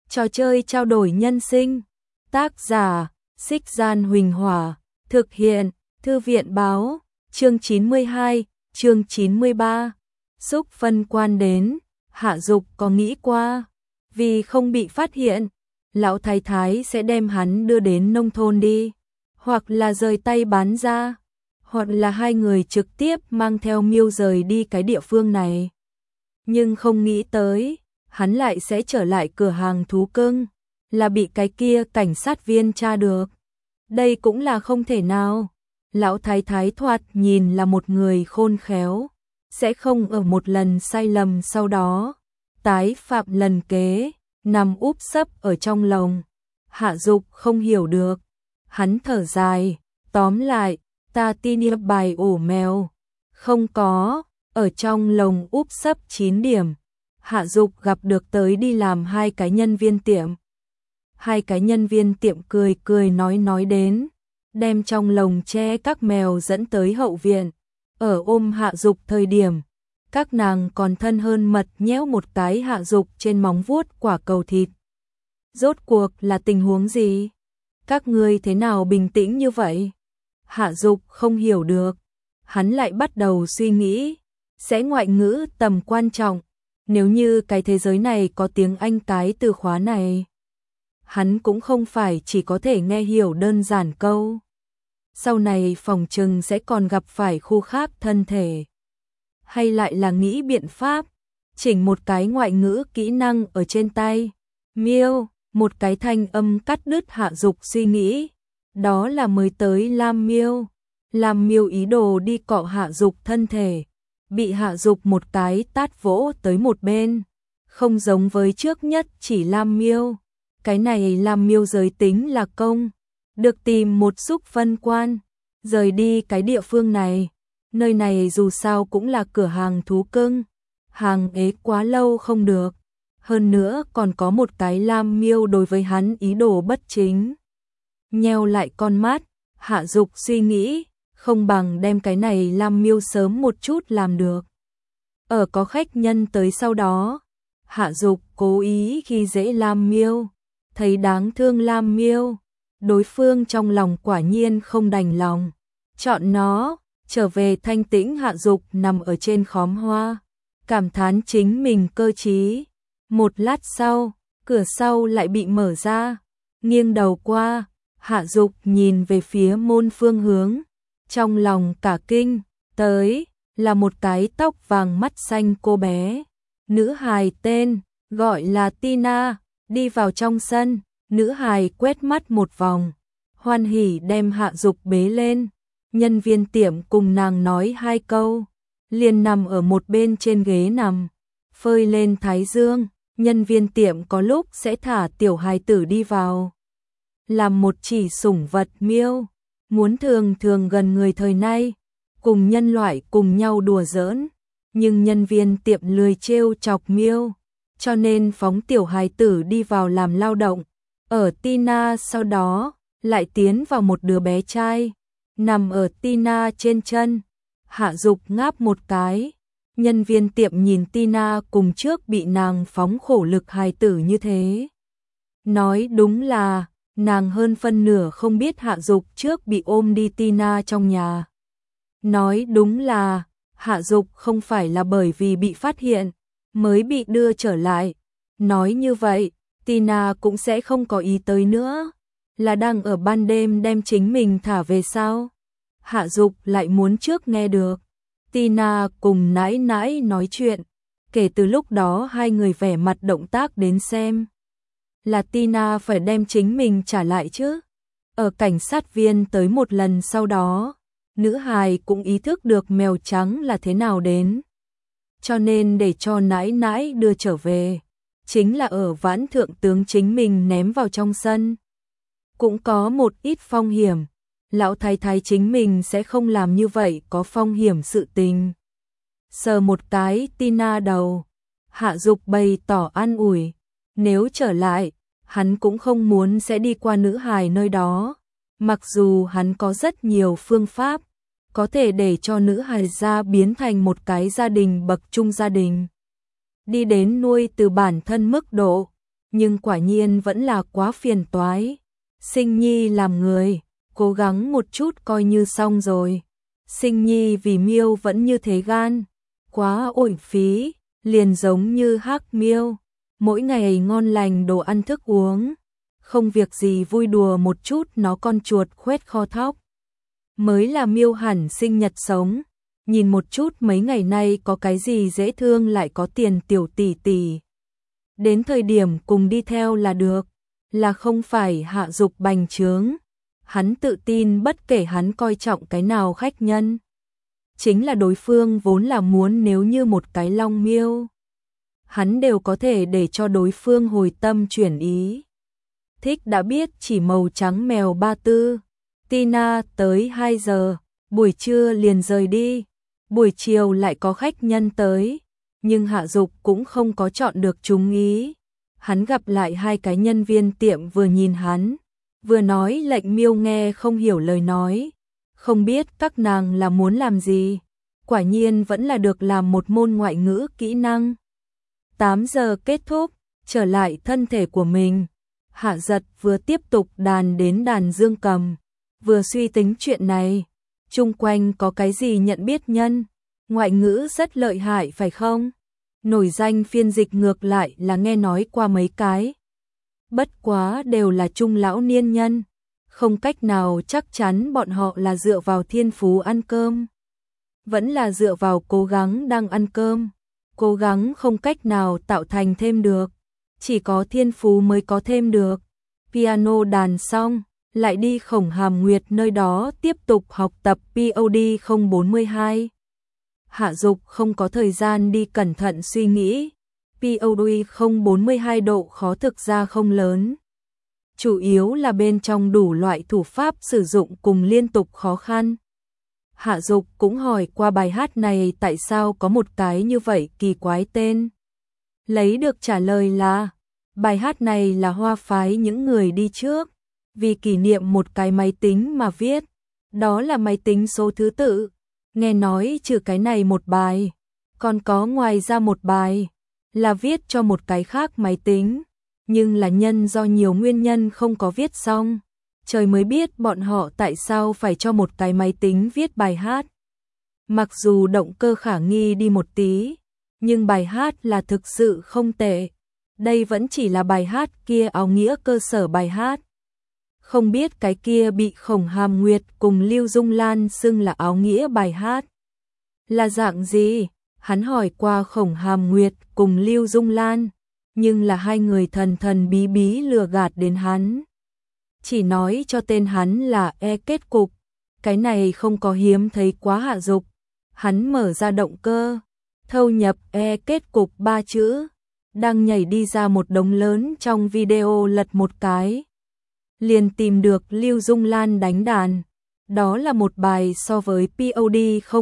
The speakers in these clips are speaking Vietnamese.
Trò chơi trao đổi nhân sinh. Tác giả: Xích Gian Huỳnh Hỏa. Thực hiện: Thư viện báo. Chương 92, chương 93. Xúc phân quan đến. Hạ Dục có nghĩ qua, vì không bị phát hiện, lão thái thái sẽ đem hắn đưa đến nông thôn đi, hoặc là rời tay bán ra, hoặc là hai người trực tiếp mang theo Miêu rời đi cái địa phương này. Nhưng không nghĩ tới, hắn lại sẽ trở lại cửa hàng thú cưng, là bị cái kia cảnh sát viên tra được. Đây cũng là không thể nào. Lão thái thái thoạt nhìn là một người khôn khéo, sẽ không ở một lần sai lầm sau đó tái phạm lần kế, nằm úp sấp ở trong lồng. Hạ Dục không hiểu được, hắn thở dài, tóm lại, ta tin bài ổ mèo, không có, ở trong lồng úp sấp 9 điểm. Hạ Dục gặp được tới đi làm hai cái nhân viên tiệm. Hai cái nhân viên tiệm cười cười nói đến, đem trong lồng tre các mèo dẫn tới hậu viện. Ở ôm Hạ Dục thời điểm, các nàng còn thân hơn mật nhéo một cái Hạ Dục trên móng vuốt quả cầu thịt. Rốt cuộc là tình huống gì? Các ngươi thế nào bình tĩnh như vậy? Hạ Dục không hiểu được, hắn lại bắt đầu suy nghĩ, sẽ ngoại ngữ tầm quan trọng, nếu như cái thế giới này có tiếng Anh cái từ khóa này, hắn cũng không phải chỉ có thể nghe hiểu đơn giản câu. Sau này phòng trừng sẽ còn gặp phải khu khác thân thể. Hay lại là nghĩ biện pháp, chỉnh một cái ngoại ngữ kỹ năng ở trên tay. Miêu, một cái thanh âm cắt đứt Hạ Dục suy nghĩ. Đó là mới tới Lam Miêu. Lam Miêu ý đồ đi cọ Hạ Dục thân thể, bị Hạ Dục một cái tát vỗ tới một bên. Không giống với trước nhất chỉ Lam Miêu. Cái này Lam Miêu giới tính là công, được tìm một xúc phân quan, rời đi cái địa phương này. Nơi này dù sao cũng là cửa hàng thú cưng, hàng ế quá lâu không được. Hơn nữa còn có một cái Lam Miêu đối với hắn ý đồ bất chính. Nheo lại con mắt, Hạ Dục suy nghĩ, không bằng đem cái này Lam Miêu sớm một chút làm được. Ở có khách nhân tới sau đó, Hạ Dục cố ý khi dễ Lam Miêu, thấy đáng thương Lam Miêu, đối phương trong lòng quả nhiên không đành lòng, chọn nó. Trở về thanh tĩnh, Hạ Dục nằm ở trên khóm hoa, cảm thán chính mình cơ trí. Một lát sau, cửa sau lại bị mở ra, nghiêng đầu qua, Hạ Dục nhìn về phía môn phương hướng, trong lòng cả kinh, tới, là một cái tóc vàng mắt xanh cô bé, nữ hài tên, gọi là Tina, đi vào trong sân, nữ hài quét mắt một vòng, hoan hỉ đem Hạ Dục bế lên. Nhân viên tiệm cùng nàng nói hai câu, liền nằm ở một bên trên ghế nằm, phơi lên thái dương. Nhân viên tiệm có lúc sẽ thả tiểu hài tử đi vào, làm một chỉ sủng vật miêu, muốn thường thường gần người thời nay, cùng nhân loại cùng nhau đùa giỡn, nhưng nhân viên tiệm lười trêu chọc miêu, cho nên phóng tiểu hài tử đi vào làm lao động. Ở Tina sau đó, lại tiến vào một đứa bé trai, nằm ở Tina trên chân. Hạ Dục ngáp một cái. Nhân viên tiệm nhìn Tina cùng trước bị nàng phóng khổ lực hài tử như thế. Nói đúng là, nàng hơn phân nửa không biết Hạ Dục trước bị ôm đi Tina trong nhà. Nói đúng là, Hạ Dục không phải là bởi vì bị phát hiện, mới bị đưa trở lại. Nói như vậy, Tina cũng sẽ không có ý tới nữa. Là đang ở ban đêm đem chính mình thả về sao? Hạ Dục lại muốn trước nghe được Tina cùng nãi nãi nói chuyện. Kể từ lúc đó hai người vẻ mặt động tác đến xem, là Tina phải đem chính mình trả lại chứ. Ở cảnh sát viên tới một lần sau đó, nữ hài cũng ý thức được mèo trắng là thế nào đến, cho nên để cho nãi nãi đưa trở về, chính là ở vãn thượng tướng chính mình ném vào trong sân. Cũng có một ít phong hiểm, lão thái thái chính mình sẽ không làm như vậy có phong hiểm sự tình. Sờ một cái Tina đầu, Hạ Dục bày tỏ an ủi, nếu trở lại, hắn cũng không muốn sẽ đi qua nữ hài nơi đó, mặc dù hắn có rất nhiều phương pháp, có thể để cho nữ hài gia biến thành một cái gia đình bậc trung gia đình, đi đến nuôi từ bản thân mức độ, nhưng quả nhiên vẫn là quá phiền toái. Sinh Nhi làm người, cố gắng một chút coi như xong rồi. Sinh Nhi vì Miêu vẫn như thế gan, quá uổng phí, liền giống như Hắc Miêu, mỗi ngày ngon lành đồ ăn thức uống, không việc gì vui đùa một chút nó con chuột khoét kho thóc. Mới là Miêu hẳn sinh nhật sống, nhìn một chút mấy ngày nay có cái gì dễ thương lại có tiền tiểu tỷ tỷ. Đến thời điểm cùng đi theo là được, là không phải hạ dục bành trướng. Hắn tự tin bất kể hắn coi trọng cái nào khách nhân. Chính là đối phương vốn là muốn nếu như một cái Long Miêu. Hắn đều có thể để cho đối phương hồi tâm chuyển ý. Thích đã biết chỉ màu trắng mèo 34. Tina tới 2 giờ, buổi trưa liền rời đi. Buổi chiều lại có khách nhân tới. Nhưng Hạ Dục cũng không có chọn được chúng ý. Hắn gặp lại hai cái nhân viên tiệm vừa nhìn hắn, vừa nói lệnh Miêu nghe không hiểu lời nói. Không biết các nàng là muốn làm gì. Quả nhiên vẫn là được làm một môn ngoại ngữ kỹ năng. 8 giờ kết thúc, trở lại thân thể của mình. Hạ Giật vừa tiếp tục đàn đến đàn dương cầm, vừa suy tính chuyện này. Chung quanh có cái gì nhận biết nhân, ngoại ngữ rất lợi hại phải không? Nổi danh phiên dịch ngược lại là nghe nói qua mấy cái. Bất quá đều là trung lão niên nhân, không cách nào chắc chắn bọn họ là dựa vào thiên phú ăn cơm, vẫn là dựa vào cố gắng đang ăn cơm. Cố gắng không cách nào tạo thành thêm được, chỉ có thiên phú mới có thêm được. Piano đàn xong, lại đi Khổng Hàm Nguyệt nơi đó tiếp tục học tập POD 042. Hạ Dục không có thời gian đi cẩn thận suy nghĩ. POD 042 độ khó thực ra không lớn. Chủ yếu là bên trong đủ loại thủ pháp sử dụng cùng liên tục khó khăn. Hạ Dục cũng hỏi qua bài hát này tại sao có một cái như vậy kỳ quái tên. Lấy được trả lời là, bài hát này là Hoa phái những người đi trước, vì kỷ niệm một cái máy tính mà viết, đó là máy tính số thứ tự. Nghe nói trừ cái này một bài, còn có ngoài ra một bài, là viết cho một cái khác máy tính, nhưng là nhân do nhiều nguyên nhân không có viết xong. Trời mới biết bọn họ tại sao phải cho một cái máy tính viết bài hát. Mặc dù động cơ khả nghi đi một tí, nhưng bài hát là thực sự không tệ. Đây vẫn chỉ là bài hát kia áo nghĩa cơ sở bài hát. Không biết cái kia bị Khổng Hàm Nguyệt cùng Lưu Dung Lan xưng là áo nghĩa bài hát là dạng gì? Hắn hỏi qua Khổng Hàm Nguyệt cùng Lưu Dung Lan, nhưng là hai người thần thần bí bí lừa gạt đến hắn. Chỉ nói cho tên hắn là kết cục, cái này không có hiếm thấy quá. Hạ Dục. Hắn mở ra động cơ, thâu nhập kết cục 3 chữ, đang nhảy đi ra một đống lớn trong video lật một cái. Liền tìm được Lưu Dung Lan đánh đàn. Đó là một bài so với POD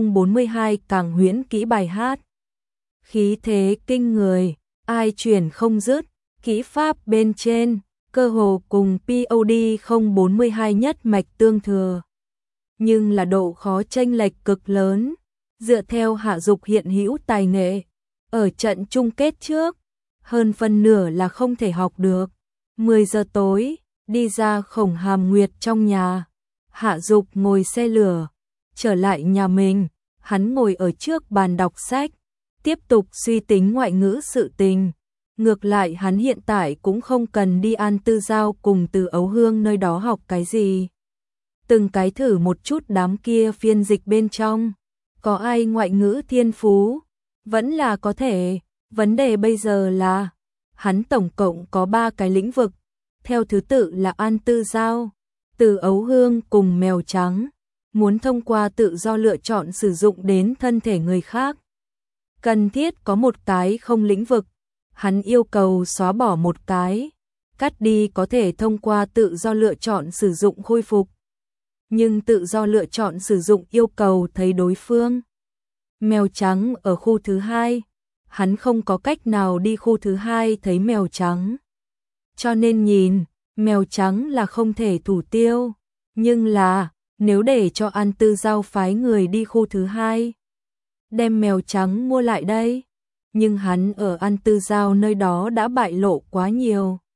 042 càng huyễn kỹ bài hát. Khí thế kinh người, ai chuyển không dứt, kỹ pháp bên trên cơ hồ cùng POD 042 nhất mạch tương thừa. Nhưng là độ khó chênh lệch cực lớn, dựa theo Hạ Dục hiện hữu tài nghệ, ở trận chung kết trước, hơn phân nửa là không thể học được. 10 giờ tối, đi ra Khổng Hàm Nguyệt trong nhà, Hạ Dục ngồi xe lửa, trở lại nhà mình, hắn ngồi ở trước bàn đọc sách, tiếp tục suy tính ngoại ngữ sự tình. Ngược lại hắn hiện tại cũng không cần đi An Tư Giao cùng Từ Ấu Hương nơi đó học cái gì. Từng cái thử một chút đám kia phiên dịch bên trong. Có ai ngoại ngữ thiên phú? Vẫn là có thể. Vấn đề bây giờ là, hắn tổng cộng có 3 cái lĩnh vực. Theo thứ tự là An Tư Giao, Từ Ấu Hương cùng Mèo Trắng. Muốn thông qua tự do lựa chọn sử dụng đến thân thể người khác. Cần thiết có một cái không lĩnh vực. Hắn yêu cầu xóa bỏ một cái, cắt đi có thể thông qua tự do lựa chọn sử dụng khôi phục. Nhưng tự do lựa chọn sử dụng yêu cầu thấy đối phương. Mèo trắng ở khu thứ 2, hắn không có cách nào đi khu thứ 2 thấy mèo trắng. Cho nên nhìn, mèo trắng là không thể thủ tiêu, nhưng là, nếu để cho An Tư Giao phái người đi khu thứ 2, đem mèo trắng mua lại đây. Nhưng hắn ở An Tư Giao nơi đó đã bại lộ quá nhiều.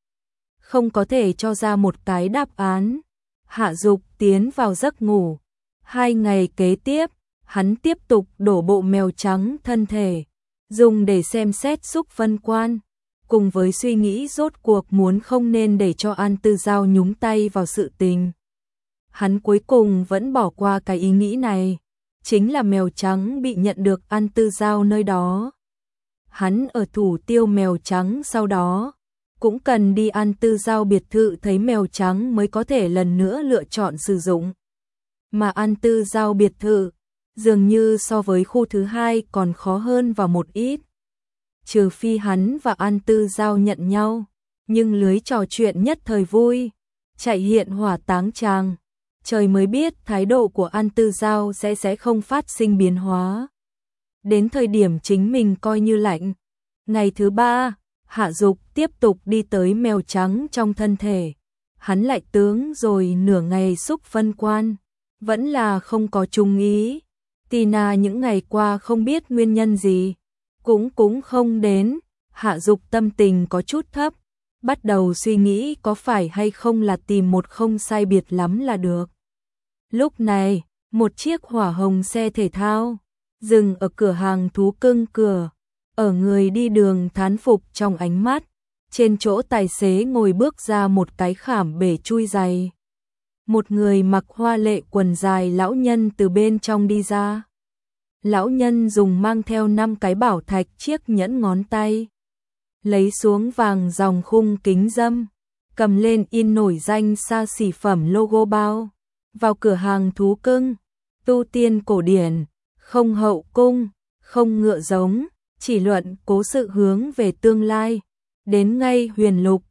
không có thể cho ra một cái đáp án. Hạ Dục tiến vào giấc ngủ. 2 ngày kế tiếp, hắn tiếp tục đổ bộ mèo trắng thân thể, dùng để xem xét xúc phân quan, cùng với suy nghĩ rốt cuộc muốn không nên để cho An Tư Giao nhúng tay vào sự tình. Hắn cuối cùng vẫn bỏ qua cái ý nghĩ này, chính là mèo trắng bị nhận được An Tư Giao nơi đó. Hắn ở Thủ Tiêu mèo trắng sau đó, cũng cần đi An Tư Giao biệt thự thấy mèo trắng mới có thể lần nữa lựa chọn sử dụng. Mà An Tư Giao biệt thự, dường như so với khu thứ 2 còn khó hơn vào một ít. Trừ phi hắn và An Tư Giao nhận nhau, nhưng lưới trò chuyện nhất thời vui, chạy hiện hỏa táng tràng. Trời mới biết thái độ của An Tư Giao sẽ không phát sinh biến hóa. Đến thời điểm chính mình coi như lạnh. Ngày thứ 3, Hạ Dục tiếp tục đi tới mèo trắng trong thân thể. Hắn lại tướng rồi nửa ngày xúc phân quan, vẫn là không có chung ý. Tina những ngày qua không biết nguyên nhân gì, cũng không đến. Hạ Dục tâm tình có chút thấp, bắt đầu suy nghĩ có phải hay không là tìm một không sai biệt lắm là được. Lúc này, một chiếc hỏa hồng xe thể thao dừng ở cửa hàng thú cưng cửa. Ở người đi đường thán phục trong ánh mắt, trên chỗ tài xế ngồi bước ra một cái khảm bể chui giày. Một người mặc hoa lệ quần dài lão nhân từ bên trong đi ra. Lão nhân dùng mang theo 5 cái bảo thạch chiếc nhẫn ngón tay, lấy xuống vàng dòng khung kính dâm, cầm lên in nổi danh xa xỉ phẩm logo bao. Vào cửa hàng thú cưng, tu tiên cổ điển, không hậu cung, không ngựa giống, chỉ luận cố sự hướng về tương lai, đến ngay huyền lục,